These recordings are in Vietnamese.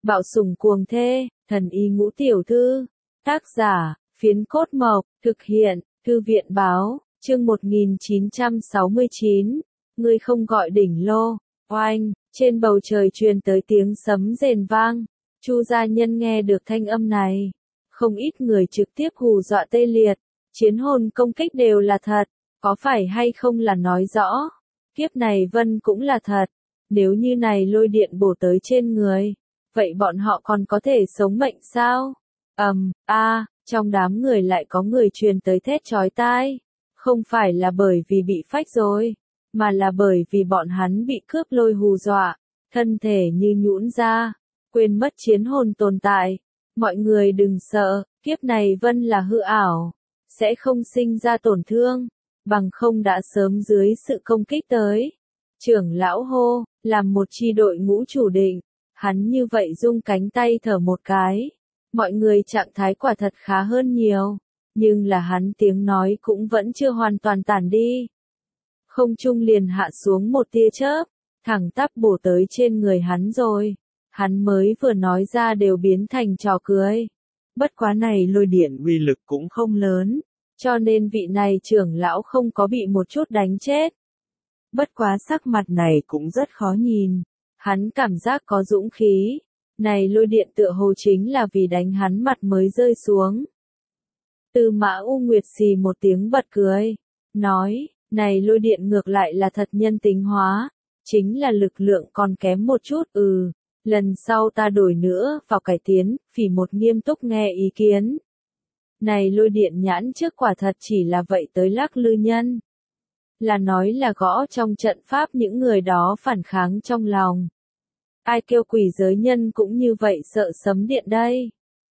Bạo sủng cuồng thê, thần y ngũ tiểu thư. Tác giả, Phiến Cốt Mộc, thực hiện, Thư viện báo, chương 1969. Ngươi không gọi đỉnh lô. Oanh, trên bầu trời truyền tới tiếng sấm rền vang. Chu gia nhân nghe được thanh âm này. Không ít người trực tiếp hù dọa tê liệt. Chiến hồn công kích đều là thật. Có phải hay không là nói rõ. Kiếp này vân cũng là thật. Nếu như này lôi điện bổ tới trên người. Vậy bọn họ còn có thể sống mệnh sao? Trong đám người lại có người truyền tới thét chói tai. Không phải là bởi vì bị phách rồi, mà là bởi vì bọn hắn bị cướp lôi hù dọa, thân thể như nhũn ra, quên mất chiến hồn tồn tại. Mọi người đừng sợ, kiếp này vân là hư ảo, sẽ không sinh ra tổn thương, bằng không đã sớm dưới sự công kích tới. Trưởng lão hô, làm một chi đội ngũ chủ định, hắn như vậy rung cánh tay thở một cái. Mọi người trạng thái quả thật khá hơn nhiều, nhưng là hắn tiếng nói cũng vẫn chưa hoàn toàn tản đi. Không trung liền hạ xuống một tia chớp, thẳng tắp bổ tới trên người hắn rồi. Hắn mới vừa nói ra đều biến thành trò cười. Bất quá này lôi điện uy lực cũng không lớn, cho nên vị này trưởng lão không có bị một chút đánh chết. Bất quá sắc mặt này cũng rất khó nhìn, hắn cảm giác có dũng khí. Này lôi điện tựa hồ chính là vì đánh hắn mặt mới rơi xuống. Tư Mã U Nguyệt xì một tiếng bật cười, nói, này lôi điện ngược lại là thật nhân tính hóa, chính là lực lượng còn kém một chút. Lần sau ta đổi nữa vào cải tiến, Phỉ một nghiêm túc nghe ý kiến. Này lôi điện nhãn trước quả thật chỉ là vậy tới lắc lư nhân. Là nói là gõ trong trận pháp những người đó phản kháng trong lòng. Ai kêu quỷ giới nhân cũng như vậy sợ sấm điện đây.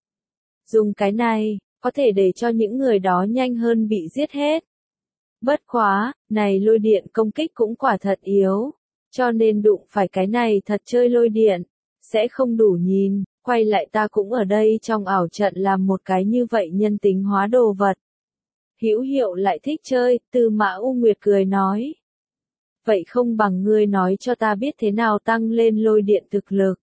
Dùng cái này, có thể để cho những người đó nhanh hơn bị giết hết. Bất quá, này lôi điện công kích cũng quả thật yếu, cho nên đụng phải cái này thật chơi lôi điện, sẽ không đủ nhìn, quay lại ta cũng ở đây trong ảo trận làm một cái như vậy nhân tính hóa đồ vật. Hữu Hiệu lại thích chơi, Tư Mã U Nguyệt cười nói. Vậy không bằng ngươi nói cho ta biết thế nào tăng lên lôi điện thực lực.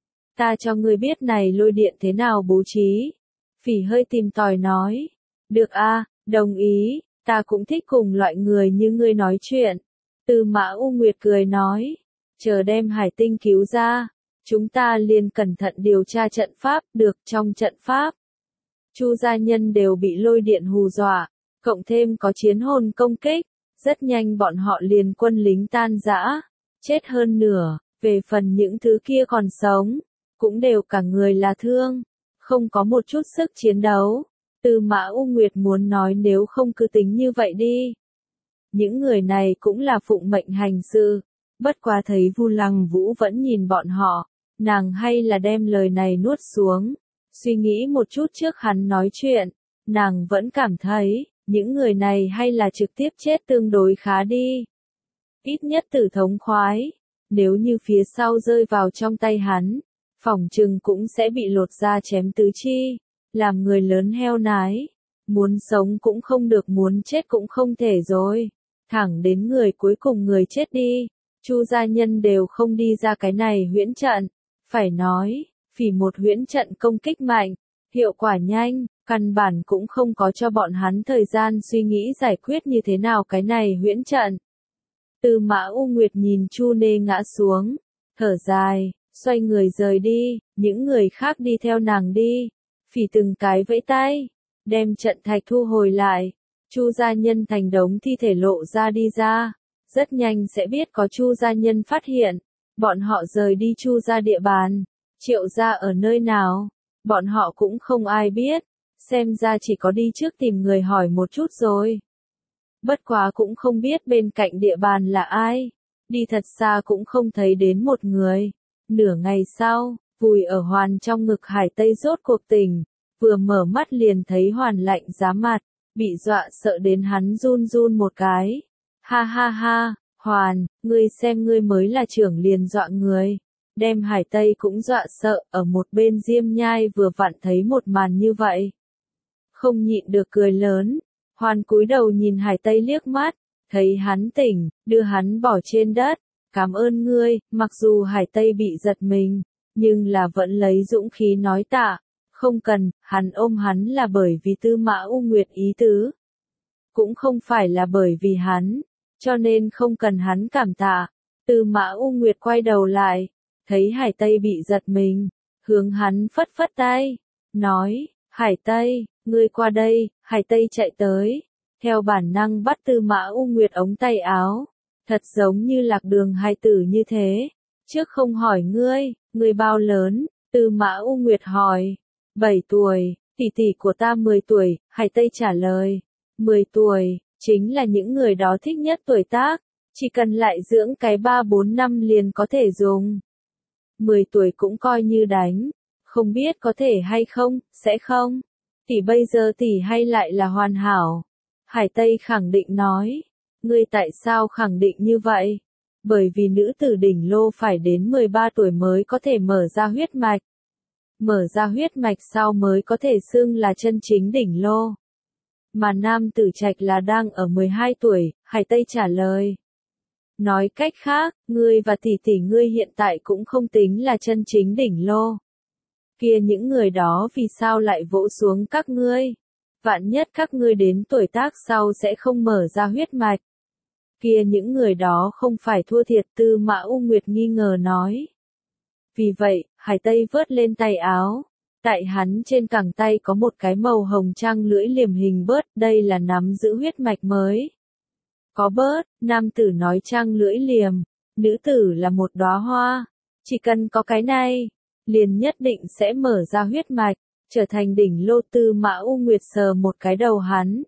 Ta cho ngươi biết này lôi điện thế nào bố trí. Phỉ hơi tìm tòi nói. Được đồng ý, ta cũng thích cùng loại người như ngươi nói chuyện. Tư Mã U Nguyệt cười nói. Chờ đem hải tinh cứu ra, chúng ta liền cẩn thận điều tra trận pháp. Được, trong trận pháp, Chu gia nhân đều bị lôi điện hù dọa, cộng thêm có chiến hồn công kích. Rất nhanh bọn họ liền quân lính tan rã, chết hơn nửa. Về phần những thứ kia còn sống, cũng đều cả người là thương, không có một chút sức chiến đấu. Tư Mã U Nguyệt muốn nói nếu không cứ tính như vậy đi. Những người này cũng là phụng mệnh hành sự, bất quá thấy Vu Lăng Vũ vẫn nhìn bọn họ, nàng hay là đem lời này nuốt xuống. Suy nghĩ một chút trước hắn nói chuyện, nàng vẫn cảm thấy, những người này hay là trực tiếp chết tương đối khá đi. Ít nhất tử thống khoái, nếu như phía sau rơi vào trong tay hắn, phỏng chừng cũng sẽ bị lột da chém tứ chi, làm người lớn heo nái. Muốn sống cũng không được, muốn chết cũng không thể rồi. Thẳng đến người cuối cùng người chết đi, Chu gia nhân đều không đi ra cái này huyễn trận. Phải nói, Phỉ một huyễn trận công kích mạnh, hiệu quả nhanh, căn bản cũng không có cho bọn hắn thời gian suy nghĩ giải quyết như thế nào cái này huyễn trận. Tư Mã U Nguyệt nhìn Chu Nê ngã xuống, thở dài, xoay người rời đi, những người khác đi theo nàng đi. Phỉ từng cái vẫy tay, đem trận thạch thu hồi lại. Chu gia nhân thành đống thi thể lộ ra đi ra, rất nhanh sẽ biết có Chu gia nhân phát hiện. Bọn họ rời đi Chu gia địa bàn, Triệu gia ở nơi nào, bọn họ cũng không ai biết. Xem ra chỉ có đi trước tìm người hỏi một chút rồi. Bất quá cũng không biết bên cạnh địa bàn là ai. Đi thật xa cũng không thấy đến một người. Nửa ngày sau, vùi ở Hoàn trong ngực Hải Tây rốt cuộc tỉnh. Vừa mở mắt liền thấy Hoàn lạnh giá mặt, bị dọa sợ đến hắn run run một cái. Ha ha ha, Hoàn, ngươi xem ngươi mới là trưởng liền dọa người. Đem Hải Tây cũng dọa sợ, ở một bên Diêm Nhai vừa vặn thấy một màn như vậy. Không nhịn được cười lớn. Hoàn cúi đầu nhìn Hải Tây liếc mắt, thấy hắn tỉnh, đưa hắn bỏ trên đất. Cảm ơn ngươi. Mặc dù Hải Tây bị giật mình, nhưng là vẫn lấy dũng khí nói tạ, không cần, hắn ôm hắn là bởi vì Tư Mã U Nguyệt ý tứ. Cũng không phải là bởi vì hắn, cho nên không cần hắn cảm tạ. Tư Mã U Nguyệt quay đầu lại, thấy Hải Tây bị giật mình, hướng hắn phất phất tay, nói, Hải Tây, ngươi qua đây, Hải Tây chạy tới, theo bản năng bắt Tư Mã U Nguyệt ống tay áo, thật giống như lạc đường hài tử như thế, trước không hỏi ngươi bao lớn, Tư Mã U Nguyệt hỏi, 7 tuổi, tỷ tỷ của ta 10 tuổi, Hải Tây trả lời, 10 tuổi, chính là những người đó thích nhất tuổi tác, chỉ cần lại dưỡng cái 3-4 năm liền có thể dùng. 10 tuổi cũng coi như đánh, không biết có thể hay không, sẽ không. Tỷ bây giờ tỷ hay lại là hoàn hảo. Hải Tây khẳng định nói, ngươi tại sao khẳng định như vậy? Bởi vì nữ tử đỉnh lô phải đến 13 tuổi mới có thể mở ra huyết mạch. Mở ra huyết mạch sau mới có thể xưng là chân chính đỉnh lô. Mà nam tử trạch là đang ở 12 tuổi, Hải Tây trả lời. Nói cách khác, ngươi và tỷ tỷ ngươi hiện tại cũng không tính là chân chính đỉnh lô. Kia những người đó vì sao lại vỗ xuống các ngươi? Vạn nhất các ngươi đến tuổi tác sau sẽ không mở ra huyết mạch. Kia những người đó không phải thua thiệt, Tư Mã U Nguyệt nghi ngờ nói. Vì vậy, Hải Tây vớt lên tay áo. Tại hắn trên cẳng tay có một cái màu hồng trăng lưỡi liềm hình bớt, đây là nắm giữ huyết mạch mới. Có bớt, nam tử nói trăng lưỡi liềm, nữ tử là một đóa hoa. Chỉ cần có cái này, liền nhất định sẽ mở ra huyết mạch, trở thành đỉnh lô. Tư Mã U Nguyệt sờ một cái đầu hắn.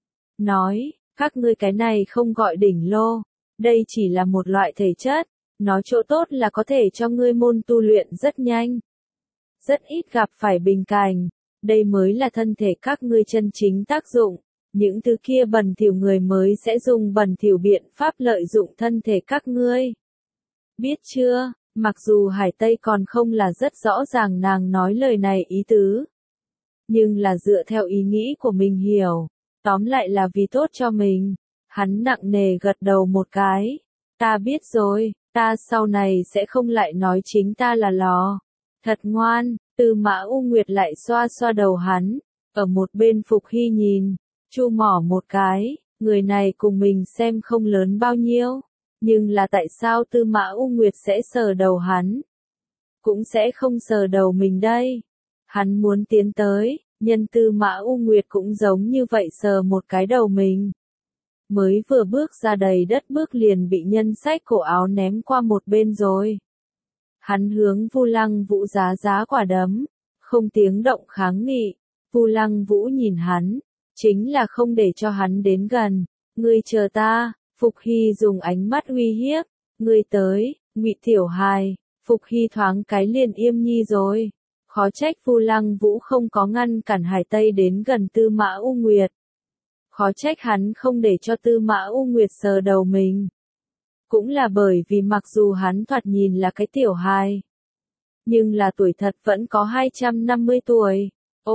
Nói, các ngươi cái này không gọi đỉnh lô, đây chỉ là một loại thể chất, nó chỗ tốt là có thể cho ngươi môn tu luyện rất nhanh. Rất ít gặp phải bình cảnh, đây mới là thân thể các ngươi chân chính tác dụng. Những thứ kia bẩn thỉu người mới sẽ dùng bẩn thỉu biện pháp lợi dụng thân thể các ngươi. Biết chưa, mặc dù Hải Tây còn không là rất rõ ràng nàng nói lời này ý tứ. Nhưng là dựa theo ý nghĩ của mình hiểu, tóm lại là vì tốt cho mình. Hắn nặng nề gật đầu một cái. Ta biết rồi, ta sau này sẽ không lại nói chính ta là lò. Thật ngoan, Tư Mã U Nguyệt lại xoa xoa đầu hắn. Ở một bên Phục Hy nhìn, chu mỏ một cái, người này cùng mình xem không lớn bao nhiêu. Nhưng là tại sao Tư Mã U Nguyệt sẽ sờ đầu hắn? Cũng sẽ không sờ đầu mình đây. Hắn muốn tiến tới, nhân Tư Mã U Nguyệt cũng giống như vậy sờ một cái đầu mình. Mới vừa bước ra đầy đất bước liền bị nhân xách cổ áo ném qua một bên rồi. Hắn hướng Vu Lăng Vũ giá giá quả đấm, không tiếng động kháng nghị. Vu Lăng Vũ nhìn hắn, chính là không để cho hắn đến gần. Ngươi chờ ta, Phục Hy dùng ánh mắt uy hiếp. Ngươi tới, Ngụy Tiểu Hài. Phục Hy thoáng cái liền im nhi rồi. Khó trách Vu Lăng Vũ không có ngăn cản Hải Tây đến gần Tư Mã U Nguyệt. Khó trách hắn không để cho Tư Mã U Nguyệt sờ đầu mình. Cũng là bởi vì mặc dù hắn thoạt nhìn là cái tiểu hài, nhưng là tuổi thật vẫn có 250 tuổi.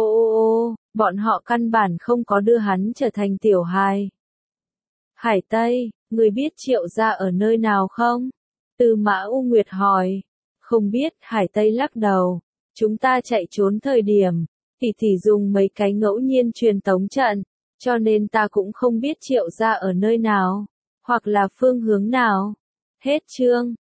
Ô, bọn họ căn bản không có đưa hắn trở thành tiểu hài. Hải Tây, người biết Triệu gia ở nơi nào không? Tư Mã U Nguyệt hỏi. Không biết, Hải Tây lắc đầu. Chúng ta chạy trốn thời điểm, tỷ dùng mấy cái ngẫu nhiên truyền tống trận, cho nên ta cũng không biết Triệu gia ở nơi nào, hoặc là phương hướng nào. Hết chương.